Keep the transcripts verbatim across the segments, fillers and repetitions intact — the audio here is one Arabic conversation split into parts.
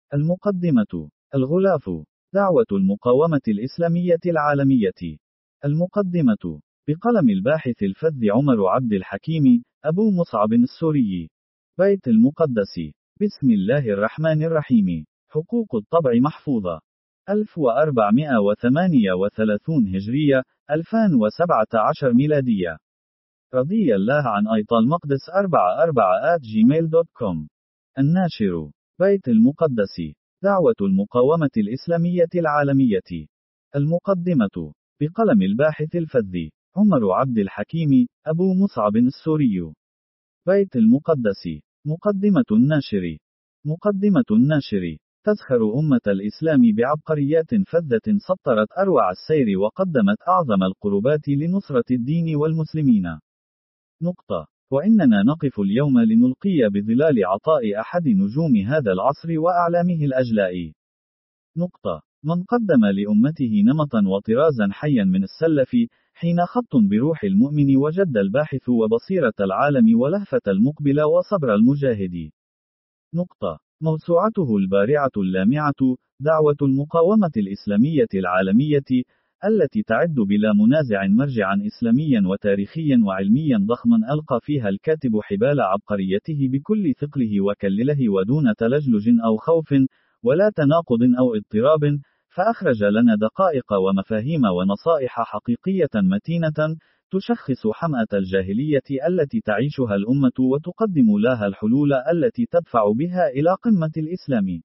المقدمة. الغلاف. دعوة المقاومة الإسلامية العالمية. المقدمة. بقلم الباحث الفذ عمر عبد الحكيم، أبو مصعب السوري. بيت المقدس. بسم الله الرحمن الرحيم. حقوق الطبع محفوظة. ألف وأربعمائة وثمانية وثلاثين هجرية، ألفين وسبعة عشر ميلادية. رضي الله عن أيط المقدس أربعة أربعة آت جيميل دوت كوم. الناشر. بيت المقدس. دعوة المقاومة الإسلامية العالمية. المقدمة. بقلم الباحث الفذ عمر عبد الحكيم، أبو مصعب السوري. بيت المقدس. مقدمة الناشر. مقدمة الناشر تزخر أمة الإسلام بعبقريات فذة سطرت أروع السير وقدمت أعظم القربات لنصرة الدين والمسلمين. نقطة. وإننا نقف اليوم لنلقي بظلال عطاء أحد نجوم هذا العصر وأعلامه الأجلاء. نقطة. من قدم لأمته نمطا وطرازا حيا من السلف، حين خط بروح المؤمن وجد الباحث وبصيرة العالم ولهفة المقبل وصبر المجاهد. نقطة. موسوعته البارعة اللامعة، دعوة المقاومة الإسلامية العالمية، التي تعد بلا منازع مرجعا إسلاميا وتاريخيا وعلميا ضخما ألقى فيها الكاتب حبال عبقريته بكل ثقله وكلله ودون تلجلج أو خوف، ولا تناقض أو اضطراب، فأخرج لنا دقائق ومفاهيم ونصائح حقيقية متينة، تشخص حمأة الجاهلية التي تعيشها الأمة وتقدم لها الحلول التي تدفع بها إلى قمة الإسلام.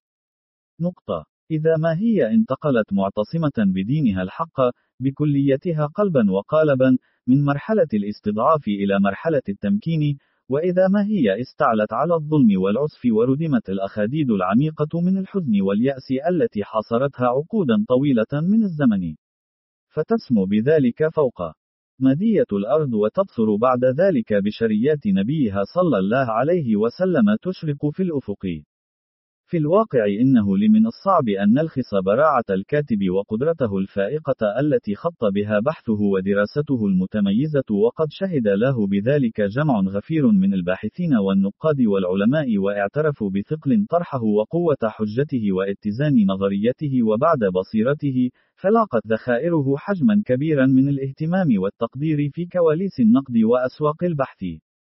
نقطة. إذا ما هي انتقلت معتصمة بدينها الحق، بكليتها قلبا وقالبا، من مرحلة الاستضعاف إلى مرحلة التمكين، وإذا ما هي استعلت على الظلم والعسف وردمت الأخاديد العميقة من الحزن واليأس التي حاصرتها عقودا طويلة من الزمن، فتسمو بذلك فوق مدية الأرض وتبصر بعد ذلك بشريات نبيها صلى الله عليه وسلم تشرق في الأفق. في الواقع إنه لمن الصعب أن نلخص براعة الكاتب وقدرته الفائقة التي خط بها بحثه ودراسته المتميزة، وقد شهد له بذلك جمع غفير من الباحثين والنقاد والعلماء، واعترفوا بثقل طرحه وقوة حجته واتزان نظريته وبعد بصيرته، فلاقت ذخائره حجما كبيرا من الاهتمام والتقدير في كواليس النقد وأسواق البحث.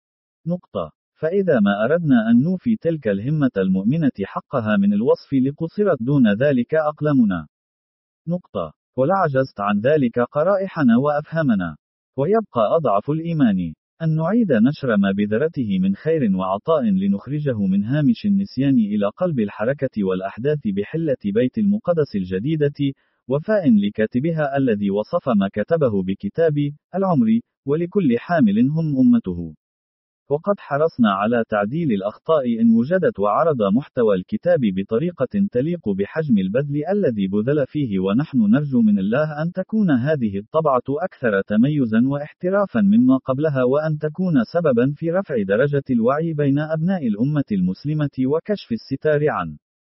نقطة. فإذا ما أردنا أن نوفي تلك الهمة المؤمنة حقها من الوصف لقصرت دون ذلك أقلامنا. نقطة. ولعجزت عن ذلك قرائحنا وأفهامنا. ويبقى أضعف الإيمان أن نعيد نشر ما بذرته من خير وعطاء لنخرجه من هامش النسيان إلى قلب الحركة والأحداث بحلة بيت المقدس الجديدة، وفاء لكاتبها الذي وصف ما كتبه بكتاب العمر، ولكل حامل هم أمته. وقد حرصنا على تعديل الأخطاء إن وجدت، وعرض محتوى الكتاب بطريقة تليق بحجم البذل الذي بذل فيه، ونحن نرجو من الله أن تكون هذه الطبعة أكثر تميزا واحترافا مما قبلها، وأن تكون سببا في رفع درجة الوعي بين أبناء الأمة المسلمة وكشف الستار عن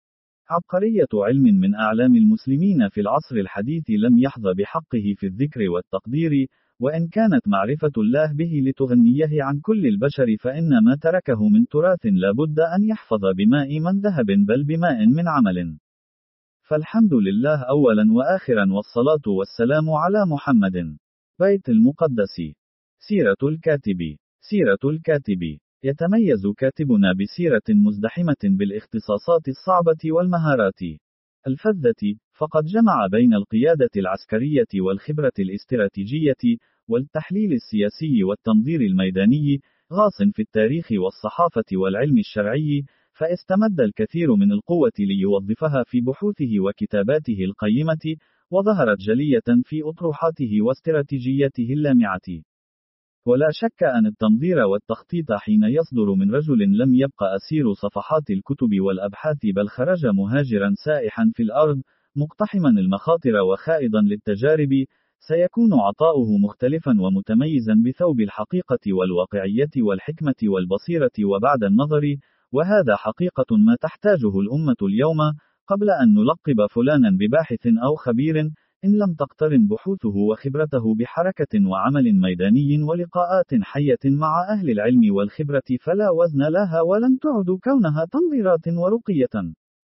عبقرية علم من أعلام المسلمين في العصر الحديث لم يحظى بحقه في الذكر والتقدير، وإن كانت معرفة الله به لتغنيه عن كل البشر، فإن ما تركه من تراث لا بد أن يحفظ بماء من ذهب بل بماء من عمل. فالحمد لله أولا وآخرا، والصلاة والسلام على محمد. بيت المقدس. سيرة الكاتب. سيرة الكاتب. يتميز كاتبنا بسيرة مزدحمة بالاختصاصات الصعبة والمهارات الفذة، فقد جمع بين القيادة العسكرية والخبرة الاستراتيجية والتحليل السياسي والتنظير الميداني، غاص في التاريخ والصحافة والعلم الشرعي، فاستمد الكثير من القوة ليوظفها في بحوثه وكتاباته القيمة، وظهرت جلية في أطروحاته واستراتيجياته اللامعة. ولا شك أن التنظير والتخطيط حين يصدر من رجل لم يبقى أسير صفحات الكتب والأبحاث، بل خرج مهاجرا سائحا في الأرض، مقتحما المخاطر وخائضا للتجارب، سيكون عطاؤه مختلفا ومتميزا بثوب الحقيقة والواقعية والحكمة والبصيرة وبعد النظر، وهذا حقيقة ما تحتاجه الأمة اليوم، قبل أن نلقب فلانا بباحث أو خبير، إن لم تقترن بحوثه وخبرته بحركة وعمل ميداني ولقاءات حية مع أهل العلم والخبرة، فلا وزن لها ولن تعد كونها تنظيرات ورقية.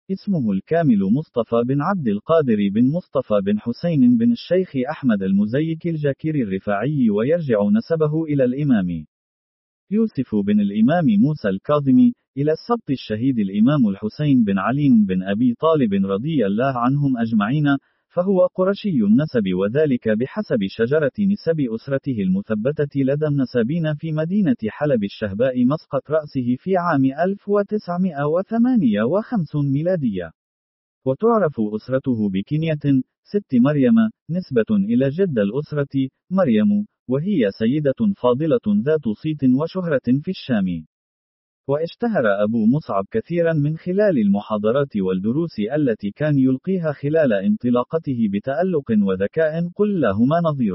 اسمه الكامل مصطفى بن عبد القادر بن مصطفى بن حسين بن الشيخ أحمد المزيك الجاكري الرفاعي، ويرجع نسبه إلى الإمام يوسف بن الإمام موسى الكاظمي، إلى السبط الشهيد الإمام الحسين بن علي بن أبي طالب رضي الله عنهم أجمعين، فهو قرشي النسب، وذلك بحسب شجرة نسب أسرته المثبتة لدى النسابين في مدينة حلب الشهباء مسقط رأسه في عام ألف وتسعمائة وثمانية وخمسين ميلادية. وتعرف أسرته بكنية ست مريم، نسبة إلى جد الأسرة مريم، وهي سيدة فاضلة ذات صيت وشهرة في الشام. واشتهر أبو مصعب كثيرا من خلال المحاضرات والدروس التي كان يلقيها خلال انطلاقته بتألق وذكاء قل لهما نظير.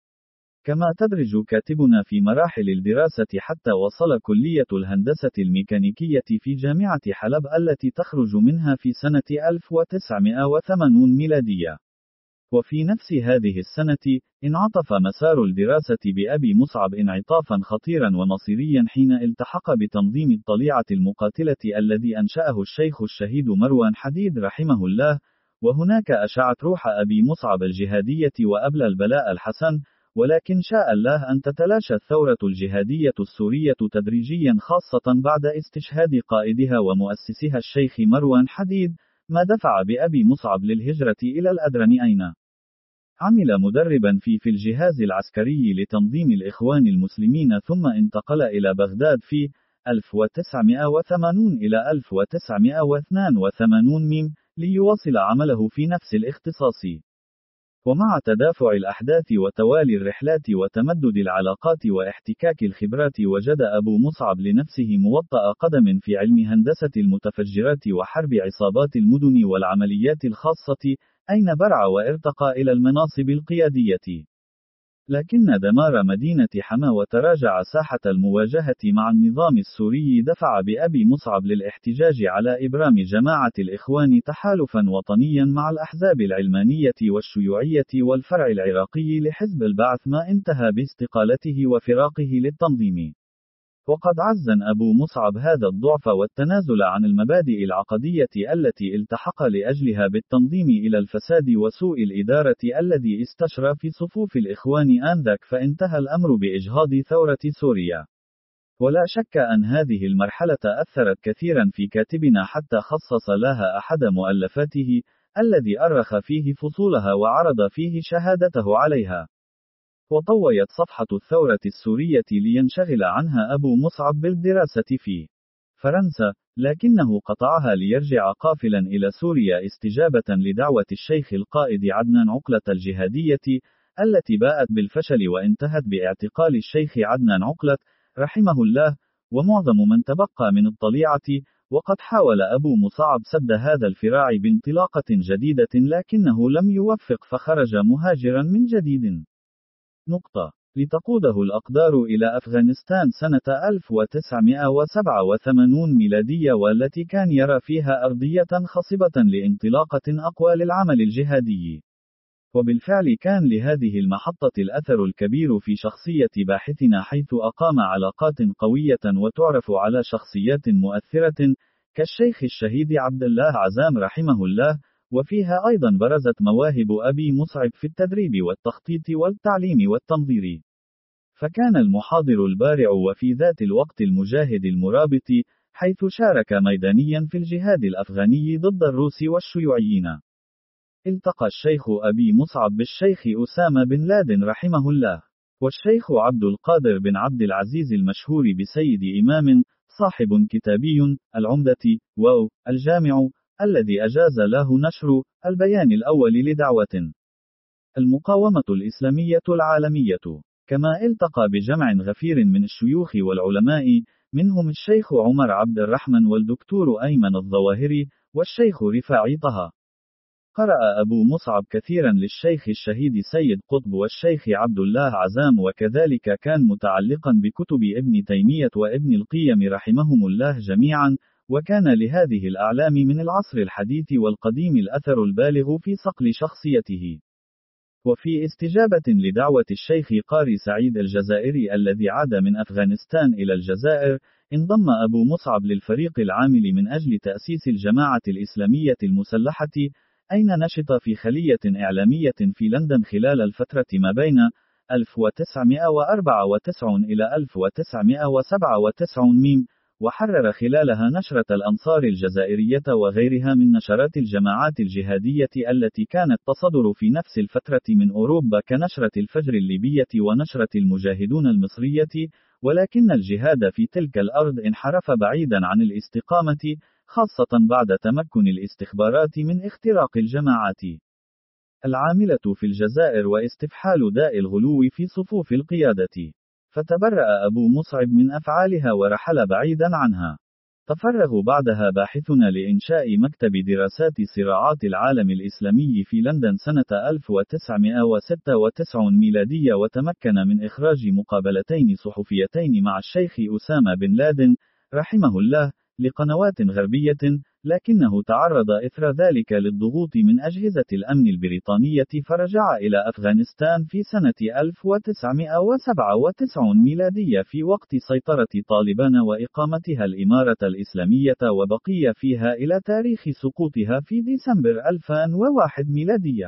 كما تدرج كاتبنا في مراحل الدراسة حتى وصل كلية الهندسة الميكانيكية في جامعة حلب التي تخرج منها في سنة ألف وتسعمائة وثمانين ميلادية. وفي نفس هذه السنة، انعطف مسار الدراسة بأبي مصعب انعطافا خطيرا ونصيريا حين التحق بتنظيم الطليعة المقاتلة الذي أنشأه الشيخ الشهيد مروان حديد رحمه الله، وهناك أشعت روح أبي مصعب الجهادية وأبلى البلاء الحسن، ولكن شاء الله أن تتلاشى الثورة الجهادية السورية تدريجيا، خاصة بعد استشهاد قائدها ومؤسسها الشيخ مروان حديد، ما دفع بأبي مصعب للهجرة إلى الأدرنيين. عمل مدربا في في الجهاز العسكري لتنظيم الإخوان المسلمين، ثم انتقل إلى بغداد في ألف وتسعمائة وثمانين إلى ألف وتسعمائة واثنين وثمانين ميم ليواصل عمله في نفس الاختصاص. ومع تدافع الأحداث وتوالي الرحلات وتمدد العلاقات واحتكاك الخبرات، وجد أبو مصعب لنفسه موطأ قدم في علم هندسة المتفجرات وحرب عصابات المدن والعمليات الخاصة، أين برع وارتقى إلى المناصب القيادية. لكن دمار مدينة حما وتراجع ساحة المواجهة مع النظام السوري دفع بأبي مصعب للاحتجاج على إبرام جماعة الإخوان تحالفا وطنيا مع الأحزاب العلمانية والشيوعية والفرع العراقي لحزب البعث، ما انتهى باستقالته وفراقه للتنظيم. وقد عزّن أبو مصعب هذا الضعف والتنازل عن المبادئ العقدية التي التحق لأجلها بالتنظيم إلى الفساد وسوء الإدارة الذي استشرى في صفوف الإخوان آنذاك، فانتهى الأمر بإجهاض ثورة سوريا. ولا شك أن هذه المرحلة أثرت كثيرا في كاتبنا، حتى خصص لها أحد مؤلفاته الذي أرخ فيه فصولها وعرض فيه شهادته عليها. وطويت صفحة الثورة السورية لينشغل عنها أبو مصعب بالدراسة في فرنسا، لكنه قطعها ليرجع قافلا إلى سوريا استجابة لدعوة الشيخ القائد عدنان عقلة الجهادية، التي باءت بالفشل وانتهت باعتقال الشيخ عدنان عقلة رحمه الله ومعظم من تبقى من الطليعة. وقد حاول أبو مصعب سد هذا الفراع بانطلاقة جديدة، لكنه لم يوفق فخرج مهاجرا من جديد. نقطة. لتقوده الأقدار إلى أفغانستان سنة ألف وتسعمائة وسبعة وثمانين ميلادية، والتي كان يرى فيها أرضية خصبة لانطلاقة أقوى للعمل الجهادي. وبالفعل كان لهذه المحطة الأثر الكبير في شخصية باحثنا، حيث أقام علاقات قوية وتعرف على شخصيات مؤثرة كالشيخ الشهيد عبد الله عزام رحمه الله، وفيها أيضا برزت مواهب أبي مصعب في التدريب والتخطيط والتعليم والتنظير. فكان المحاضر البارع وفي ذات الوقت المجاهد المرابط، حيث شارك ميدانيا في الجهاد الأفغاني ضد الروس والشيوعيين. التقى الشيخ أبي مصعب بالشيخ أسامة بن لادن رحمه الله، والشيخ عبد القادر بن عبد العزيز المشهور بسيد إمام، صاحب كتابي العمدة واو الجامع، الذي أجاز له نشر البيان الأول لدعوة المقاومة الإسلامية العالمية. كما التقى بجمع غفير من الشيوخ والعلماء، منهم الشيخ عمر عبد الرحمن والدكتور أيمن الظواهري والشيخ رفاعي طه. قرأ أبو مصعب كثيرا للشيخ الشهيد سيد قطب والشيخ عبد الله عزام، وكذلك كان متعلقا بكتب ابن تيمية وابن القيم رحمهم الله جميعا، وكان لهذه الأعلام من العصر الحديث والقديم الأثر البالغ في صقل شخصيته. وفي استجابة لدعوة الشيخ قاري سعيد الجزائري الذي عاد من أفغانستان إلى الجزائر، انضم أبو مصعب للفريق العامل من أجل تأسيس الجماعة الإسلامية المسلحة، أين نشط في خلية إعلامية في لندن خلال الفترة ما بين ألف وتسعمائة وأربعة وتسعين إلى ألف وتسعمائة وسبعة وتسعين، وحرر خلالها نشرة الأنصار الجزائرية وغيرها من نشرات الجماعات الجهادية التي كانت تصدر في نفس الفترة من أوروبا كنشرة الفجر الليبية ونشرة المجاهدون المصرية، ولكن الجهاد في تلك الأرض انحرف بعيدا عن الاستقامة، خاصة بعد تمكن الاستخبارات من اختراق الجماعات العاملة في الجزائر واستفحال داء الغلو في صفوف القيادة. فتبرأ أبو مصعب من أفعالها ورحل بعيدا عنها. تفرغ بعدها باحثون لإنشاء مكتب دراسات صراعات العالم الإسلامي في لندن سنة ألف وتسعمائة وستة وتسعين ميلادية، وتمكن من إخراج مقابلتين صحفيتين مع الشيخ أسامة بن لادن رحمه الله لقنوات غربية، لكنه تعرض إثر ذلك للضغوط من أجهزة الأمن البريطانية فرجع إلى أفغانستان في سنة ألف وتسعمائة وسبعة وتسعين ميلادية في وقت سيطرة طالبان وإقامتها الإمارة الإسلامية، وبقي فيها إلى تاريخ سقوطها في ديسمبر ألفين وواحد ميلادية.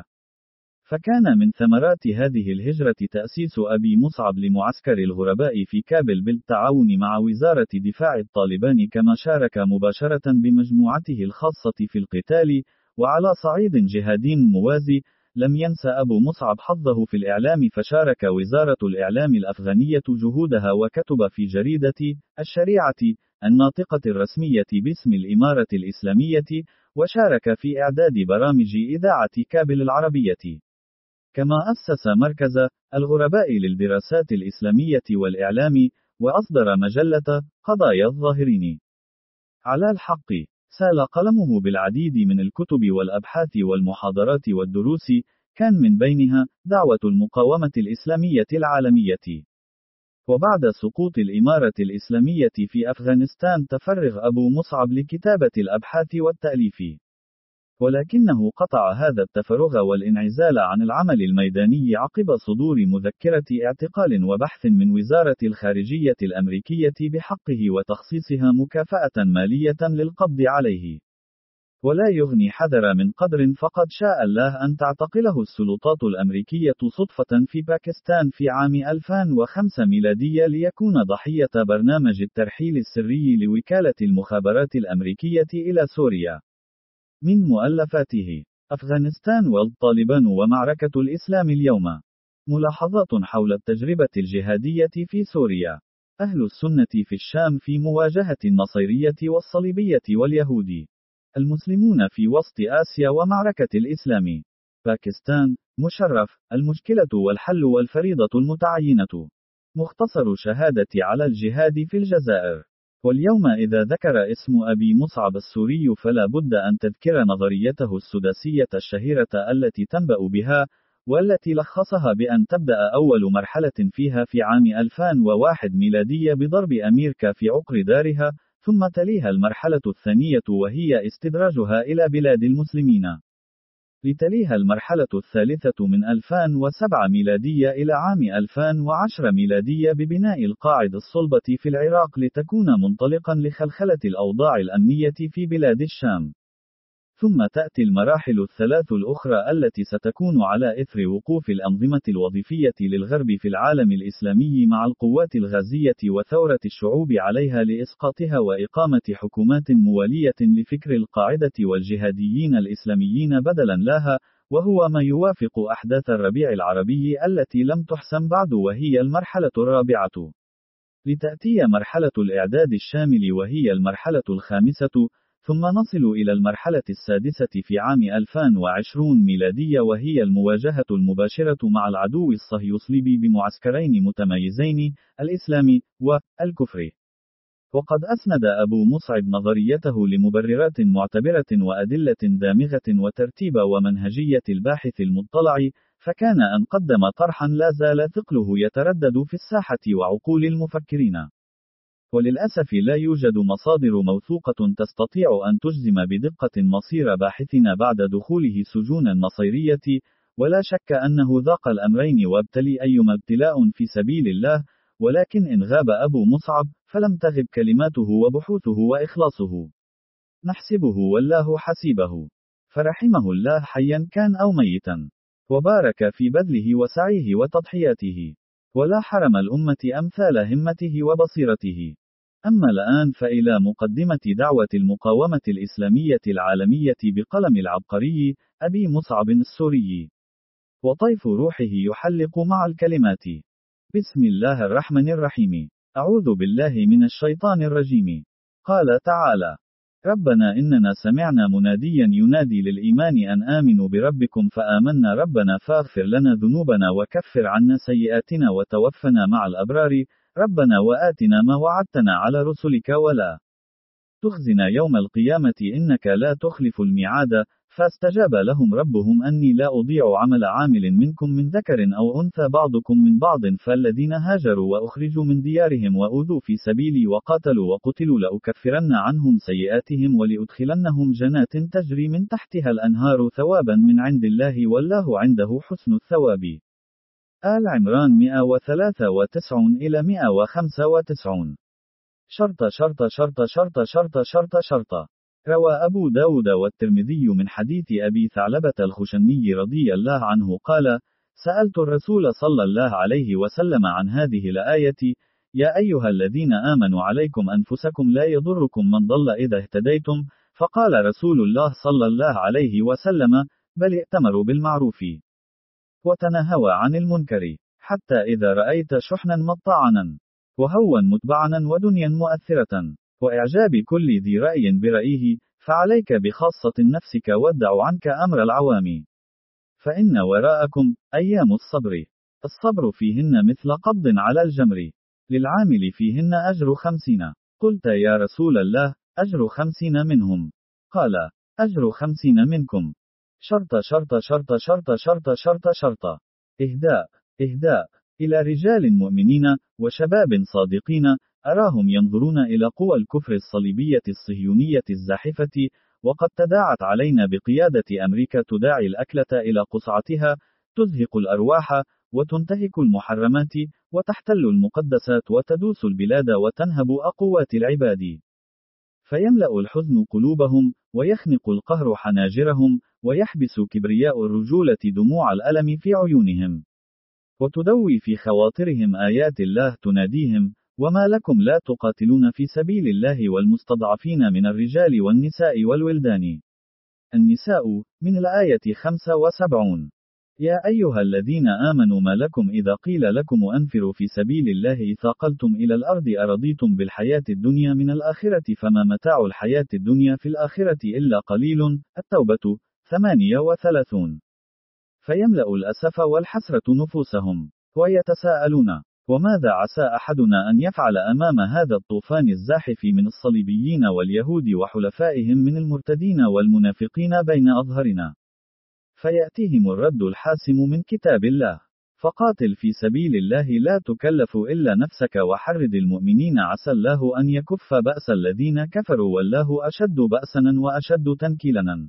فكان من ثمرات هذه الهجرة تأسيس أبي مصعب لمعسكر الغرباء في كابل بالتعاون مع وزارة دفاع الطالبان، كما شارك مباشرة بمجموعته الخاصة في القتال. وعلى صعيد جهادي موازي، لم ينس أبو مصعب حظه في الإعلام، فشارك وزارة الإعلام الأفغانية جهودها وكتب في جريدة الشريعة الناطقة الرسمية باسم الإمارة الإسلامية، وشارك في إعداد برامج إذاعة كابل العربية. كما أسس مركز الغرباء للدراسات الإسلامية والإعلام، وأصدر مجلة قضايا الظاهرين. على الحق، سال قلمه بالعديد من الكتب والأبحاث والمحاضرات والدروس، كان من بينها دعوة المقاومة الإسلامية العالمية. وبعد سقوط الإمارة الإسلامية في أفغانستان، تفرغ أبو مصعب لكتابة الأبحاث والتأليف. ولكنه قطع هذا التفرغ والانعزال عن العمل الميداني عقب صدور مذكرة اعتقال وبحث من وزارة الخارجية الأمريكية بحقه وتخصيصها مكافأة مالية للقبض عليه. ولا يغني حذر من قدر، فقد شاء الله أن تعتقله السلطات الأمريكية صدفة في باكستان في عام ألفين وخمسة ميلادية ليكون ضحية برنامج الترحيل السري لوكالة المخابرات الأمريكية إلى سوريا. من مؤلفاته أفغانستان والطالبان ومعركة الإسلام اليوم. ملاحظات حول التجربة الجهادية في سوريا. أهل السنة في الشام في مواجهة النصيرية والصليبية واليهود. المسلمون في وسط آسيا ومعركة الإسلام. باكستان، مشرف، المشكلة والحل والفريضة المتعينة. مختصر شهادة على الجهاد في الجزائر. واليوم إذا ذكر اسم أبي مصعب السوري فلا بد أن تذكر نظريته السداسية الشهيرة التي تنبأ بها، والتي لخصها بأن تبدأ أول مرحلة فيها في عام ألفين وواحد ميلادية بضرب أمريكا في عقر دارها، ثم تليها المرحلة الثانية وهي استدراجها إلى بلاد المسلمين. لتليها المرحلة الثالثة من ألفين وسبعة ميلادية إلى عام ألفين وعشرة ميلادية ببناء القاعدة الصلبة في العراق لتكون منطلقا لخلخلة الأوضاع الأمنية في بلاد الشام. ثم تأتي المراحل الثلاث الأخرى التي ستكون على إثر وقوف الأنظمة الوظيفية للغرب في العالم الإسلامي مع القوات الغازية وثورة الشعوب عليها لإسقاطها وإقامة حكومات موالية لفكر القاعدة والجهاديين الإسلاميين بدلا لها، وهو ما يوافق أحداث الربيع العربي التي لم تحسم بعد، وهي المرحلة الرابعة. لتأتي مرحلة الإعداد الشامل وهي المرحلة الخامسة، ثم نصل إلى المرحلة السادسة في عام ألفين وعشرين ميلادية وهي المواجهة المباشرة مع العدو الصهيوصليبي بمعسكرين متميزين، الإسلام والكفر. وقد أسند أبو مصعب نظريته لمبررات معتبرة وأدلة دامغة وترتيب ومنهجية الباحث المطلع، فكان أن قدم طرحا لا زال ثقله يتردد في الساحة وعقول المفكرين. وللأسف لا يوجد مصادر موثوقة تستطيع أن تجزم بدقة مصير باحثنا بعد دخوله سجون النصيرية، ولا شك أنه ذاق الأمرين وابتلي أيما ابتلاء في سبيل الله، ولكن إن غاب أبو مصعب، فلم تغب كلماته وبحوثه وإخلاصه. نحسبه والله حسيبه، فرحمه الله حيا كان أو ميتا، وبارك في بذله وسعيه وتضحياته، ولا حرم الأمة أمثال همته وبصيرته. أما الآن فإلى مقدمة دعوة المقاومة الإسلامية العالمية بقلم العبقري أبي مصعب السوري، وطيف روحه يحلق مع الكلمات. بسم الله الرحمن الرحيم. أعوذ بالله من الشيطان الرجيم. قال تعالى: ربنا إننا سمعنا مناديا ينادي للإيمان أن آمنوا بربكم فآمنا ربنا فاغفر لنا ذنوبنا وكفر عنا سيئاتنا وتوفنا مع الأبرار ربنا وآتنا ما وعدتنا على رسلك ولا تخزنا يوم القيامة إنك لا تخلف الميعاد. فاستجاب لهم ربهم أني لا أضيع عمل عامل منكم من ذكر أو أنثى بعضكم من بعض، فالذين هاجروا وأخرجوا من ديارهم وأوذوا في سبيلي وقاتلوا وقتلوا لأكفرن عنهم سيئاتهم ولأدخلنهم جنات تجري من تحتها الأنهار ثوابا من عند الله والله عنده حسن الثواب. آل عمران مئة وثلاثة وتسعين إلى مئة وخمسة وتسعين. شرط شرط شرط شرط شرط شرط شرط. روى أبو داود والترمذي من حديث أبي ثعلبة الخشني رضي الله عنه قال: سألت الرسول صلى الله عليه وسلم عن هذه الآية: يا أيها الذين آمنوا عليكم أنفسكم لا يضركم من ضل إذا اهتديتم. فقال رسول الله صلى الله عليه وسلم: بل ائتمروا بالمعروف وتنهوا عن المنكر، حتى إذا رأيت شحنا مطعنا وهوا متبعنا ودنيا مؤثرة وإعجاب كل ذي رأي برأيه، فعليك بخاصة نفسك وادع عنك أمر العوام، فإن وراءكم أيام الصبر، الصبر فيهن مثل قبض على الجمر، للعامل فيهن أجر خمسين. قلت يا رسول الله: أجر خمسين منهم؟ قال: أجر خمسين منكم. شرط شرط شرط شرط شرط شرط شرط. إهداء إهداء إلى رجال مؤمنين وشباب صادقين أراهم ينظرون إلى قوى الكفر الصليبية الصهيونية الزاحفة، وقد تداعت علينا بقيادة أمريكا تداعي الأكلة إلى قصعتها، تزهق الأرواح وتنتهك المحرمات وتحتل المقدسات وتدوس البلاد وتنهب أقوات العباد، فيملأ الحزن قلوبهم ويخنق القهر حناجرهم ويحبس كبرياء الرجولة دموع الألم في عيونهم، وتدوي في خواطرهم آيات الله تناديهم: وما لكم لا تقاتلون في سبيل الله والمستضعفين من الرجال والنساء والولدان. النساء من الآية خمسة وسبعين. يا أيها الذين آمنوا ما لكم إذا قيل لكم أنفروا في سبيل الله ثاقلتم إلى الأرض أرضيتم بالحياة الدنيا من الآخرة فما متاع الحياة الدنيا في الآخرة إلا قليل. التوبة ثمانية وثلاثون. فيملأ الأسف والحسرة نفوسهم ويتساءلون: وماذا عسى أحدنا أن يفعل أمام هذا الطوفان الزاحف من الصليبيين واليهود وحلفائهم من المرتدين والمنافقين بين أظهرنا؟ فيأتيهم الرد الحاسم من كتاب الله: فقاتل في سبيل الله لا تكلف إلا نفسك وحرد المؤمنين عسى الله أن يكف بأس الذين كفروا والله أشد بأسا وأشد تنكيلا.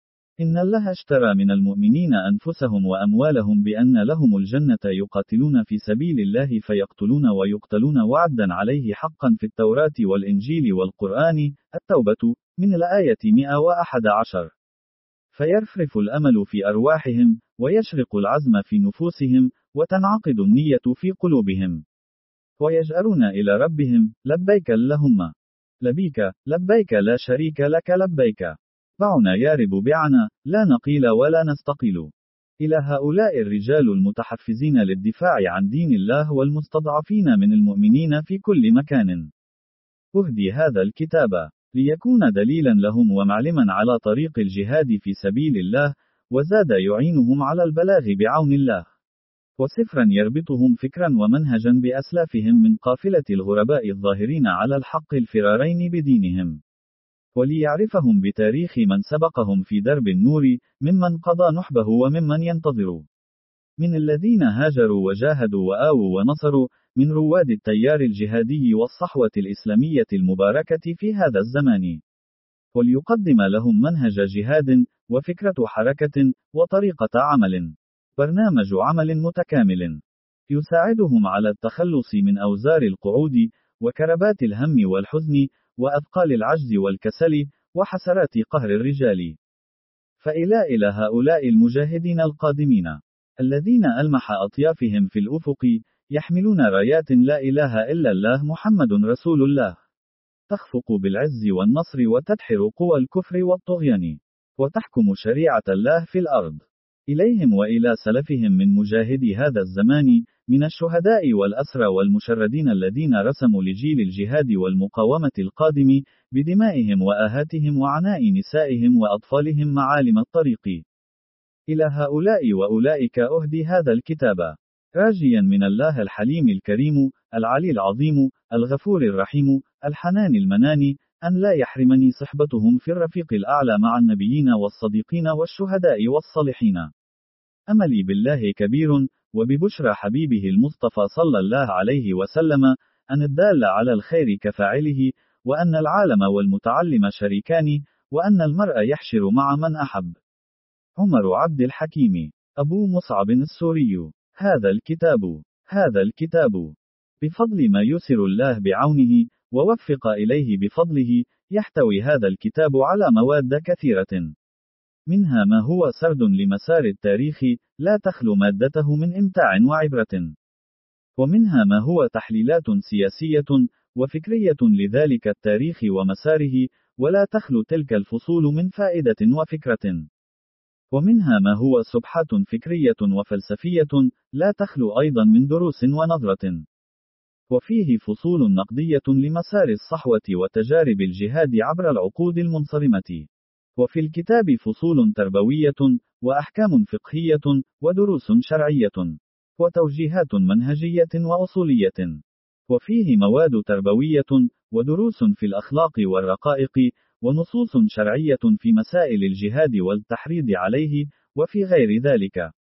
إن الله اشترى من المؤمنين أنفسهم وأموالهم بأن لهم الجنة يقاتلون في سبيل الله فيقتلون ويقتلون وعدا عليه حقا في التوراة والإنجيل والقرآن. التوبة من الآية مئة وأحد عشر. فيرفرف الأمل في أرواحهم ويشرق العزم في نفوسهم وتنعقد النية في قلوبهم ويجأرون إلى ربهم: لبيك اللهم لبيك لبيك لا شريك لك لبيك، بعنا يارب بعنا لا نقيل ولا نستقيل. إلى هؤلاء الرجال المتحفزين للدفاع عن دين الله والمستضعفين من المؤمنين في كل مكان أهدي هذا الكتاب ليكون دليلا لهم ومعلما على طريق الجهاد في سبيل الله، وزاد يعينهم على البلاغ بعون الله، وسفرا يربطهم فكرا ومنهجا بأسلافهم من قافلة الغرباء الظاهرين على الحق الفرارين بدينهم، وليعرفهم بتاريخ من سبقهم في درب النور ممن قضى نحبه وممن ينتظر، من الذين هاجروا وجاهدوا وآووا ونصروا، من رواد التيار الجهادي والصحوة الإسلامية المباركة في هذا الزمان، وليقدم لهم منهج جهاد وفكرة حركة وطريقة عمل برنامج عمل متكامل يساعدهم على التخلص من أوزار القعود، وكربات الهم والحزن، وأثقال العجز والكسل، وحسرات قهر الرجال. فإلى إلى هؤلاء المجاهدين القادمين، الذين ألمح أطيافهم في الأفق، يحملون رايات لا إله إلا الله محمد رسول الله، تخفق بالعز والنصر وتدحر قوى الكفر والطغيان، وتحكم شريعة الله في الأرض. إليهم وإلى سلفهم من مجاهدي هذا الزمان، من الشهداء والأسرى والمشردين الذين رسموا لجيل الجهاد والمقاومة القادم بدمائهم وآهاتهم وعناء نسائهم وأطفالهم معالم الطريق. إلى هؤلاء وأولئك أهدي هذا الكتاب، راجيا من الله الحليم الكريم، العلي العظيم، الغفور الرحيم، الحنان المنان، أن لا يحرمني صحبتهم في الرفيق الأعلى مع النبيين والصديقين والشهداء والصالحين. أملي بالله كبير، وببشرى حبيبه المصطفى صلى الله عليه وسلم، أن الدال على الخير كفاعله، وأن العالم والمتعلم شريكان، وأن المرء يحشر مع من أحب. عمر عبد الحكيم، أبو مصعب السوري. هذا الكتاب هذا الكتاب بفضل ما يسر الله بعونه، ووفق إليه بفضله، يحتوي هذا الكتاب على مواد كثيرة، منها ما هو سرد لمسار التاريخ، لا تخلو مادته من إمتاع وعبرة، ومنها ما هو تحليلات سياسية وفكرية لذلك التاريخ ومساره، ولا تخلو تلك الفصول من فائدة وفكرة، ومنها ما هو سبحات فكرية وفلسفية، لا تخلو أيضا من دروس ونظرة، وفيه فصول نقدية لمسار الصحوة وتجارب الجهاد عبر العقود المنصرمة، وفي الكتاب فصول تربوية، وأحكام فقهية، ودروس شرعية، وتوجيهات منهجية وأصولية، وفيه مواد تربوية، ودروس في الأخلاق والرقائق، ونصوص شرعية في مسائل الجهاد والتحريض عليه، وفي غير ذلك.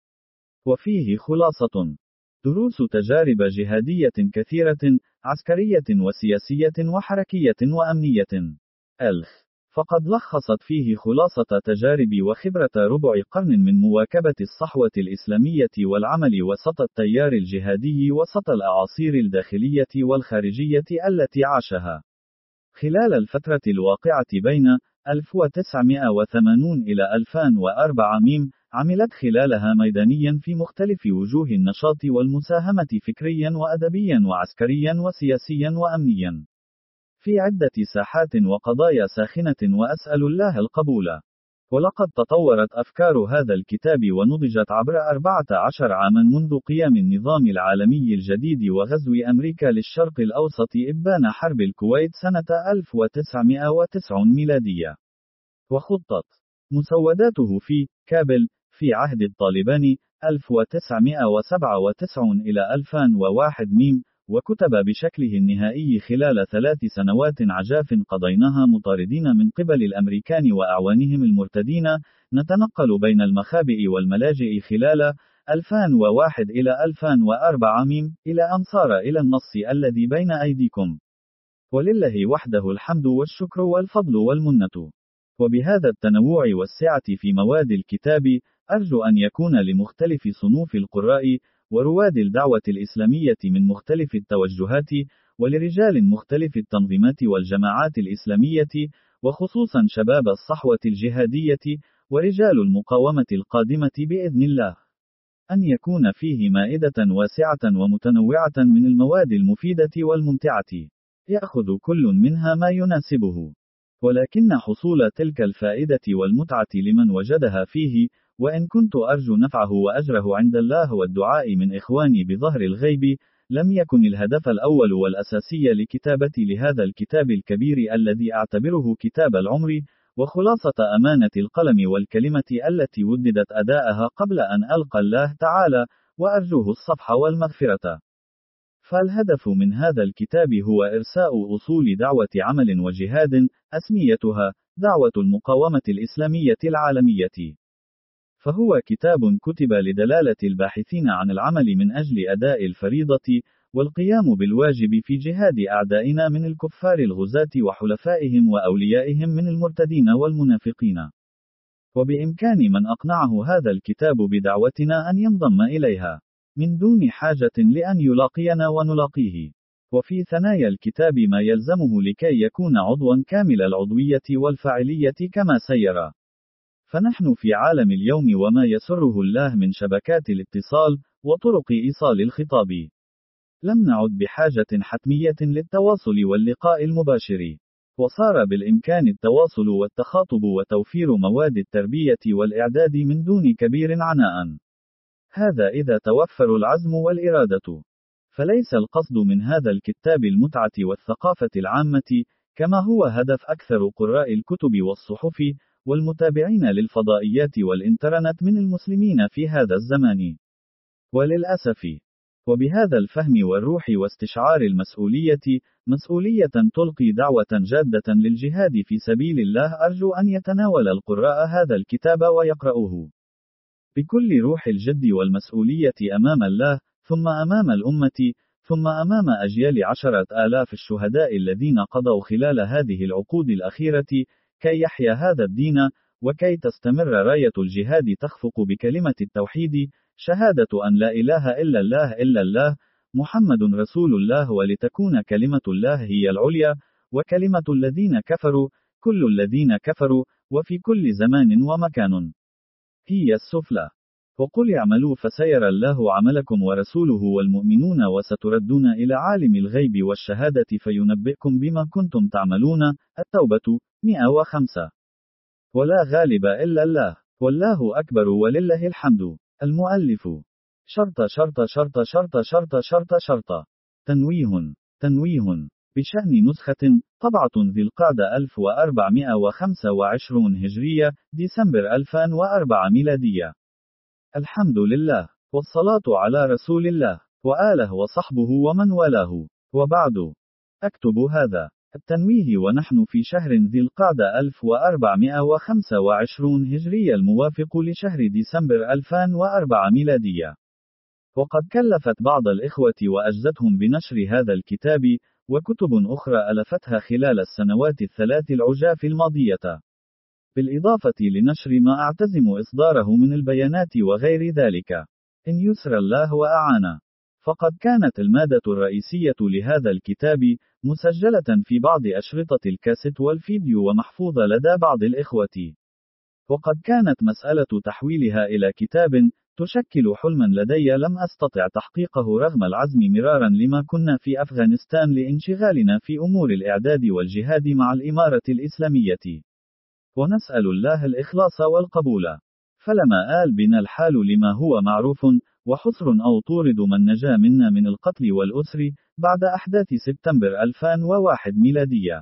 وفيه خلاصة دروس تجارب جهادية كثيرة، عسكرية وسياسية وحركية وأمنية. ألف فقد لخصت فيه خلاصة تجارب وخبرة ربع قرن من مواكبة الصحوة الإسلامية والعمل وسط التيار الجهادي وسط الأعاصير الداخلية والخارجية التي عاشها خلال الفترة الواقعة بين ألف وتسعمائة وثمانين إلى ألفين وأربعمائة. عملت خلالها ميدانيا في مختلف وجوه النشاط والمساهمة فكريا وأدبيا وعسكريا وسياسيا وأمنيا في عدة ساحات وقضايا ساخنة، وأسأل الله القبول. ولقد تطورت أفكار هذا الكتاب ونضجت عبر أربعة عشر عاما منذ قيام النظام العالمي الجديد وغزو أمريكا للشرق الأوسط إبان حرب الكويت سنة ألف وتسعمائة وتسعين ميلادية، وخطت مسوداته في كابل في عهد الطالبان ألف وتسعمائة وسبعة وتسعين إلى ألفين وواحد ميم، وكتب بشكله النهائي خلال ثلاث سنوات عجاف قضيناها مطاردين من قبل الأمريكان وأعوانهم المرتدين، نتنقل بين المخابئ والملاجئ خلال ألفين وواحد إلى ألفين وأربعة ميم، إلى أن صار إلى النص الذي بين أيديكم. ولله وحده الحمد والشكر والفضل والمنة. وبهذا التنوع والسعة في مواد الكتاب، أرجو أن يكون لمختلف صنوف القراء ورواد الدعوة الإسلامية من مختلف التوجهات، ولرجال مختلف التنظيمات والجماعات الإسلامية، وخصوصا شباب الصحوة الجهادية ورجال المقاومة القادمة بإذن الله، أن يكون فيه مائدة واسعة ومتنوعة من المواد المفيدة والممتعة، يأخذ كل منها ما يناسبه. ولكن حصول تلك الفائدة والمتعة لمن وجدها فيه، وإن كنت أرجو نفعه وأجره عند الله والدعاء من إخواني بظهر الغيب، لم يكن الهدف الأول والأساسي لكتابتي لهذا الكتاب الكبير الذي أعتبره كتاب العمر، وخلاصة أمانة القلم والكلمة التي وددت أداءها قبل أن ألقى الله تعالى، وأرجوه الصفح والمغفرة. فالهدف من هذا الكتاب هو إرساء أصول دعوة عمل وجهاد، أسميتها دعوة المقاومة الإسلامية العالمية. فهو كتاب كتب لدلالة الباحثين عن العمل من أجل أداء الفريضة، والقيام بالواجب في جهاد أعدائنا من الكفار الغزاة وحلفائهم وأوليائهم من المرتدين والمنافقين. وبإمكان من أقنعه هذا الكتاب بدعوتنا أن ينضم إليها، من دون حاجة لأن يلاقينا ونلاقيه. وفي ثنايا الكتاب ما يلزمه لكي يكون عضوا كامل العضوية والفاعلية كما سيرى. فنحن في عالم اليوم وما يسره الله من شبكات الاتصال وطرق إيصال الخطاب. لم نعد بحاجة حتمية للتواصل واللقاء المباشر، وصار بالإمكان التواصل والتخاطب وتوفير مواد التربية والإعداد من دون كبير عناء. هذا إذا توفر العزم والإرادة. فليس القصد من هذا الكتاب المتعة والثقافة العامة، كما هو هدف أكثر قراء الكتب والصحف والمتابعين للفضائيات والإنترنت من المسلمين في هذا الزمان. وللأسف، وبهذا الفهم والروح واستشعار المسؤولية، مسؤولية تلقي دعوة جادة للجهاد في سبيل الله، أرجو أن يتناول القراء هذا الكتاب ويقرأوه بكل روح الجد والمسؤولية أمام الله، ثم أمام الأمة، ثم أمام أجيال عشرة آلاف الشهداء الذين قضوا خلال هذه العقود الأخيرة كي يحيا هذا الدين، وكي تستمر راية الجهاد تخفق بكلمة التوحيد، شهادة أن لا إله إلا الله إلا الله، محمد رسول الله، ولتكون كلمة الله هي العليا، وكلمة الذين كفروا، كل الذين كفروا، وفي كل زمان ومكان، هي السفلى. وقل اعملوا فسيرى الله عملكم ورسوله والمؤمنون وستردون إلى عالم الغيب والشهادة فينبئكم بما كنتم تعملون. التوبة مئة وخمسة. ولا غالب إلا الله، والله أكبر ولله الحمد. المؤلف شرط شرط شرط شرط شرط شرط شرط تنويه تنويه بشأن نسخة طبعة ذي القعدة ألف وأربعمائة وخمسة وعشرين هجرية، ديسمبر ألفين وأربعة ميلادية. الحمد لله، والصلاة على رسول الله، وآله وصحبه ومن والاه، وبعد. أكتب هذا التنويه ونحن في شهر ذي القعدة ألف وأربعمائة وخمسة وعشرين هجرية الموافق لشهر ديسمبر ألفين وأربعة ميلادية. وقد كلفت بعض الإخوة وأجزتهم بنشر هذا الكتاب، وكتب أخرى ألفتها خلال السنوات الثلاث العجاف الماضية، بالإضافة لنشر ما أعتزم إصداره من البيانات وغير ذلك. إن يسر الله وأعانا. فقد كانت المادة الرئيسية لهذا الكتاب مسجلة في بعض أشرطة الكاسيت والفيديو ومحفوظة لدى بعض الإخوة. وقد كانت مسألة تحويلها إلى كتاب تشكل حلما لدي لم أستطع تحقيقه رغم العزم مرارا لما كنا في أفغانستان لانشغالنا في أمور الإعداد والجهاد مع الإمارة الإسلامية. ونسأل الله الإخلاص والقبول. فلما آل بنا الحال لما هو معروف، وحصر أو طورد من نجا منا من القتل والأسر بعد أحداث سبتمبر ألفين وواحد ميلادية.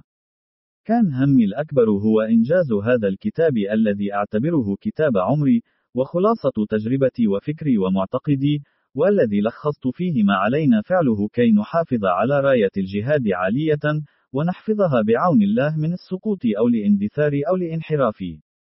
كان همي الأكبر هو إنجاز هذا الكتاب الذي أعتبره كتاب عمري، وخلاصة تجربتي وفكري ومعتقدي، والذي لخصت فيه ما علينا فعله كي نحافظ على راية الجهاد عالية، ونحفظها بعون الله من السقوط أو الاندثار أو الانحراف.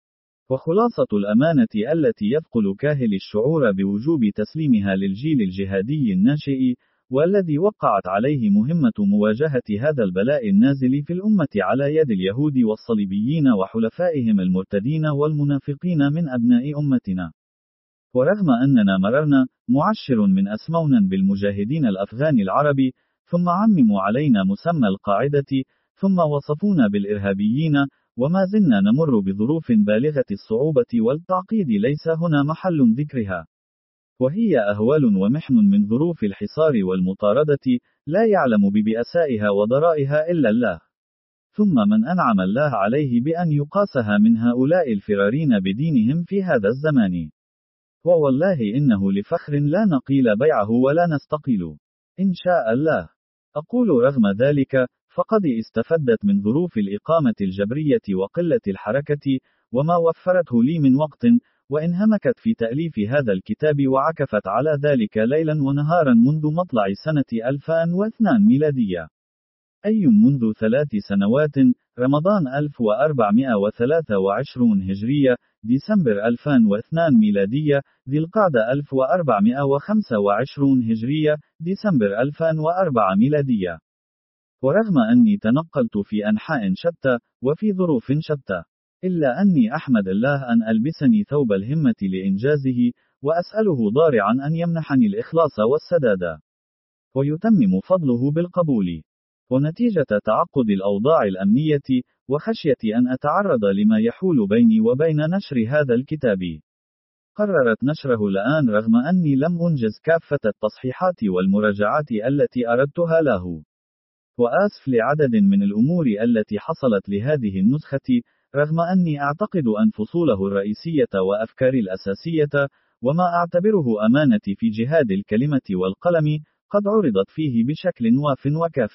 وخلاصة الأمانة التي يثقل كاهل الشعور بوجوب تسليمها للجيل الجهادي الناشئ، والذي وقعت عليه مهمة مواجهة هذا البلاء النازل في الأمة على يد اليهود والصليبيين وحلفائهم المرتدين والمنافقين من أبناء أمتنا. ورغم أننا مررنا معشر من أسمونا بالمجاهدين الأفغان العرب، ثم عمموا علينا مسمى القاعدة، ثم وصفونا بالإرهابيين، وما زلنا نمر بظروف بالغة الصعوبة والتعقيد ليس هنا محل ذكرها. وهي أهوال ومحن من ظروف الحصار والمطاردة، لا يعلم ببئسائها وضرائها إلا الله. ثم من أنعم الله عليه بأن يقاسها من هؤلاء الفرارين بدينهم في هذا الزمان. ووالله إنه لفخر لا نقيل بيعه ولا نستقيل إن شاء الله. أقول رغم ذلك، فقد استفدت من ظروف الإقامة الجبرية وقلة الحركة، وما وفرته لي من وقت، وانهمكت في تأليف هذا الكتاب وعكفت على ذلك ليلا ونهارا منذ مطلع سنة ألفين واثنين ميلادية. أي منذ ثلاث سنوات، رمضان ألف وأربعمائة وثلاثة وعشرين هجرية، ديسمبر ألفين واثنين ميلادية، ذي القعدة ألف وأربعمائة وخمسة وعشرين هجرية، ديسمبر ألفين وأربعة ميلادية. ورغم أني تنقلت في أنحاء شتى، وفي ظروف شتى، إلا أني أحمد الله أن ألبسني ثوب الهمة لإنجازه، وأسأله ضارعا أن يمنحني الإخلاص والسداد، ويتمم فضله بالقبول. ونتيجة تعقد الأوضاع الأمنية، وخشية أن أتعرض لما يحول بيني وبين نشر هذا الكتاب، قررت نشره الآن رغم أني لم أنجز كافة التصحيحات والمراجعات التي أردتها له. وآسف لعدد من الأمور التي حصلت لهذه النسخة، رغم أني أعتقد أن فصوله الرئيسية وأفكاري الأساسية، وما أعتبره أمانتي في جهاد الكلمة والقلم، قد عرضت فيه بشكل واف وكاف.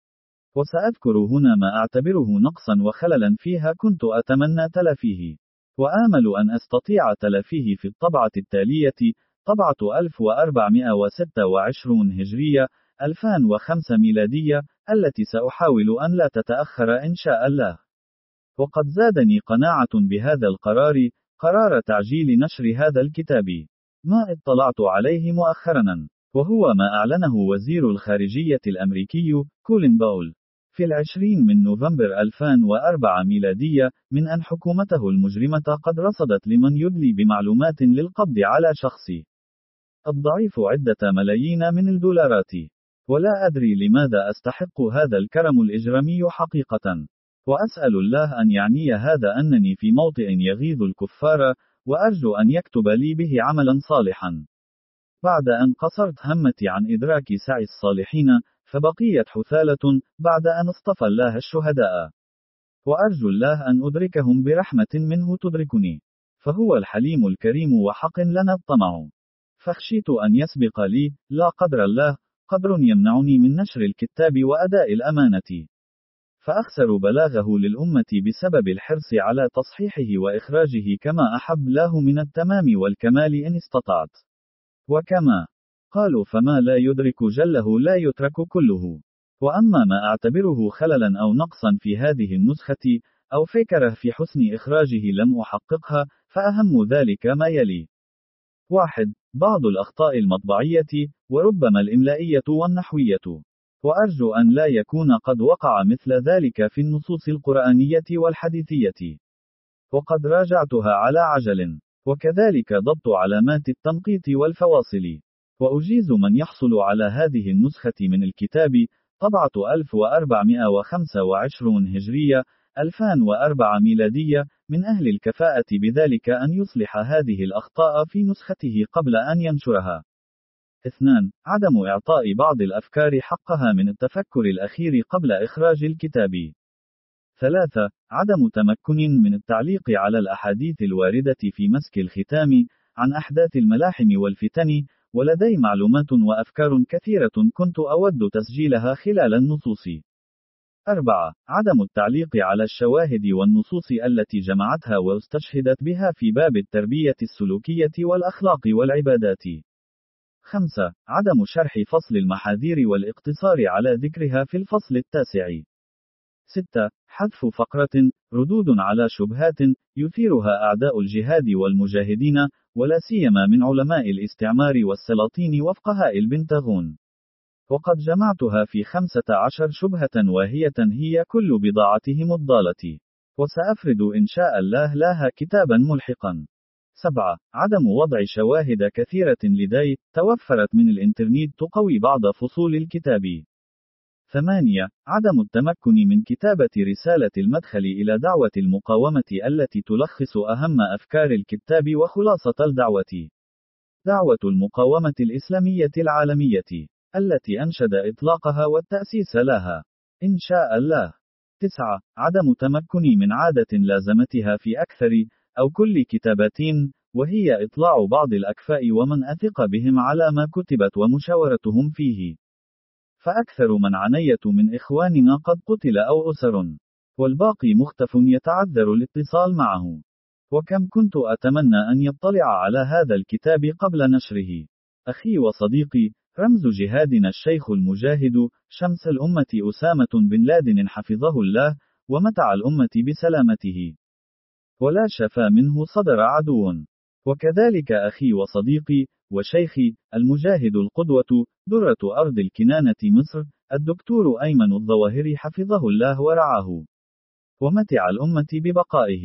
وسأذكر هنا ما أعتبره نقصا وخللا فيها كنت أتمنى تلافيه، وآمل أن أستطيع تلافيه في الطبعة التالية، طبعة ألف وأربعمائة وستة وعشرين هجرية ألفين وخمسة ميلادية، التي سأحاول أن لا تتأخر إن شاء الله. وقد زادني قناعة بهذا القرار، قرار تعجيل نشر هذا الكتاب، ما اطلعت عليه مؤخرا، وهو ما أعلنه وزير الخارجية الأمريكي كولين باول في العشرين من نوفمبر ألفين وأربعة ميلادية، من أن حكومته المجرمة قد رصدت لمن يدلي بمعلومات للقبض على شخصي الضعيف عدة ملايين من الدولارات. ولا أدري لماذا أستحق هذا الكرم الإجرامي حقيقة، وأسأل الله أن يعني هذا أنني في موطئ يغيظ الكفار، وأرجو أن يكتب لي به عملا صالحا. بعد أن قصرت همتي عن إدراك سعي الصالحين، فبقيت حثالة بعد أن اصطفى الله الشهداء. وأرجو الله أن أدركهم برحمة منه تدركني، فهو الحليم الكريم وحق لنا الطمع. فخشيت أن يسبق لي، لا قدر الله، قدر يمنعني من نشر الكتاب وأداء الأمانة، فأخسر بلاغه للأمة بسبب الحرص على تصحيحه وإخراجه كما أحب له من التمام والكمال إن استطعت. وكما قالوا فما لا يدرك جله لا يترك كله. وأما ما أعتبره خللا أو نقصا في هذه النسخة، أو فكرة في حسن إخراجه لم أحققها، فأهم ذلك ما يلي: واحد. بعض الأخطاء المطبعية، وربما الإملائية والنحوية، وأرجو أن لا يكون قد وقع مثل ذلك في النصوص القرآنية والحديثية، وقد راجعتها على عجل. وكذلك ضبط علامات التنقيط والفواصل. وأجيز من يحصل على هذه النسخة من الكتاب، طبعة ألف وأربعمائة وخمسة وعشرين هجرية ألفين وأربعة ميلادية، من أهل الكفاءة بذلك أن يصلح هذه الأخطاء في نسخته قبل أن ينشرها. اثنان. عدم إعطاء بعض الأفكار حقها من التفكر الأخير قبل إخراج الكتاب. ثلاثة. عدم تمكن من التعليق على الأحاديث الواردة في مسك الختام عن أحداث الملاحم والفتن، ولدي معلومات وأفكار كثيرة كنت أود تسجيلها خلال النصوص. أربعة. عدم التعليق على الشواهد والنصوص التي جمعتها واستشهدت بها في باب التربية السلوكية والأخلاق والعبادات. خمسة. عدم شرح فصل المحاذير والاقتصار على ذكرها في الفصل التاسع. ستة. حذف فقرة ردود على شبهات يثيرها أعداء الجهاد والمجاهدين، ولا سيما من علماء الاستعمار والسلاطين وفقهاء البنتاغون، وقد جمعتها في خمسة عشر شبهة واهية هي كل بضاعتهم الضالة، وسأفرد إن شاء الله لها كتابا ملحقا. سبعة. عدم وضع شواهد كثيرة لدي توفرت من الإنترنت تقوي بعض فصول الكتاب. ثمانية. عدم التمكن من كتابة رسالة المدخل إلى دعوة المقاومة التي تلخص أهم أفكار الكتاب وخلاصة الدعوة. دعوة المقاومة الإسلامية العالمية، التي أنشد إطلاقها والتأسيس لها إن شاء الله. تسعة. عدم تمكني من عادة لازمتها في أكثر أو كل كتاباتين، وهي إطلاع بعض الأكفاء ومن أثق بهم على ما كتبت ومشاورتهم فيه، فأكثر من عنيت من إخواننا قد قتل أو أسر، والباقي مختف يتعذر الاتصال معه. وكم كنت أتمنى أن يطلع على هذا الكتاب قبل نشره. أخي وصديقي، رمز جهادنا الشيخ المجاهد شمس الأمة أسامة بن لادن حفظه الله، ومتع الأمة بسلامته، ولا شفى منه صدر عدو. وكذلك أخي وصديقي وشيخي المجاهد القدوة درة أرض الكنانة مصر الدكتور أيمن الظواهري حفظه الله ورعاه، ومتع الأمة ببقائه.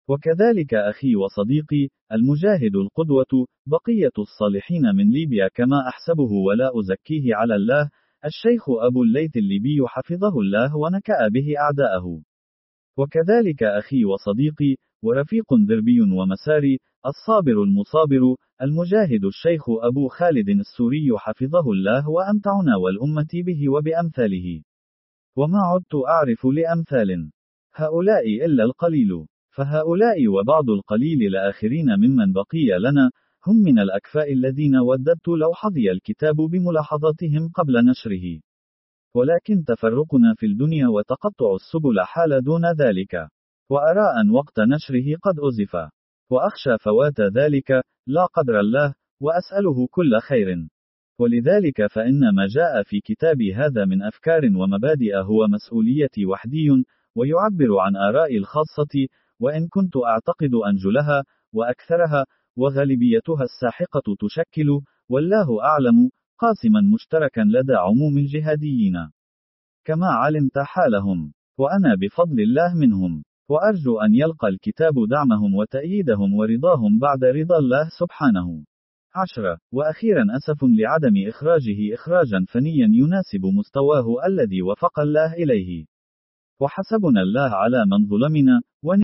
وكذلك أخي وصديقي، المجاهد القدوة، بقية الصالحين من ليبيا كما أحسبه ولا أزكيه على الله، الشيخ أبو الليث الليبي حفظه الله ونكأ به أعداءه. وكذلك أخي وصديقي، ورفيق دربي ومساري، الصابر المصابر، المجاهد الشيخ أبو خالد السوري حفظه الله وأمتعنا والأمة به وبأمثاله. وما عدت أعرف لأمثال هؤلاء إلا القليل، فهؤلاء وبعض القليل الآخرين ممن بقي لنا، هم من الأكفاء الذين وددت لو حظي الكتاب بملاحظتهم قبل نشره. ولكن تفرقنا في الدنيا وتقطع السبل حال دون ذلك، وأرى أن وقت نشره قد أزف، وأخشى فوات ذلك، لا قدر الله، وأسأله كل خير. ولذلك فإن ما جاء في كتابي هذا من أفكار ومبادئ هو مسؤوليتي وحدي، ويعبر عن آرائي الخاصة، وإن كنت أعتقد أنجلها، وأكثرها، وغالبيتها الساحقة تشكل، والله أعلم، قاسما مشتركا لدى عموم الجهاديين، كما علمت حالهم، وأنا بفضل الله منهم، وأرجو أن يلقى الكتاب دعمهم وتأييدهم ورضاهم بعد رضا الله سبحانه. عشرة. وأخيرا أسف لعدم إخراجه إخراجا فنيا يناسب مستواه الذي وفق الله إليه. وحسبنا الله على من ظلمنا،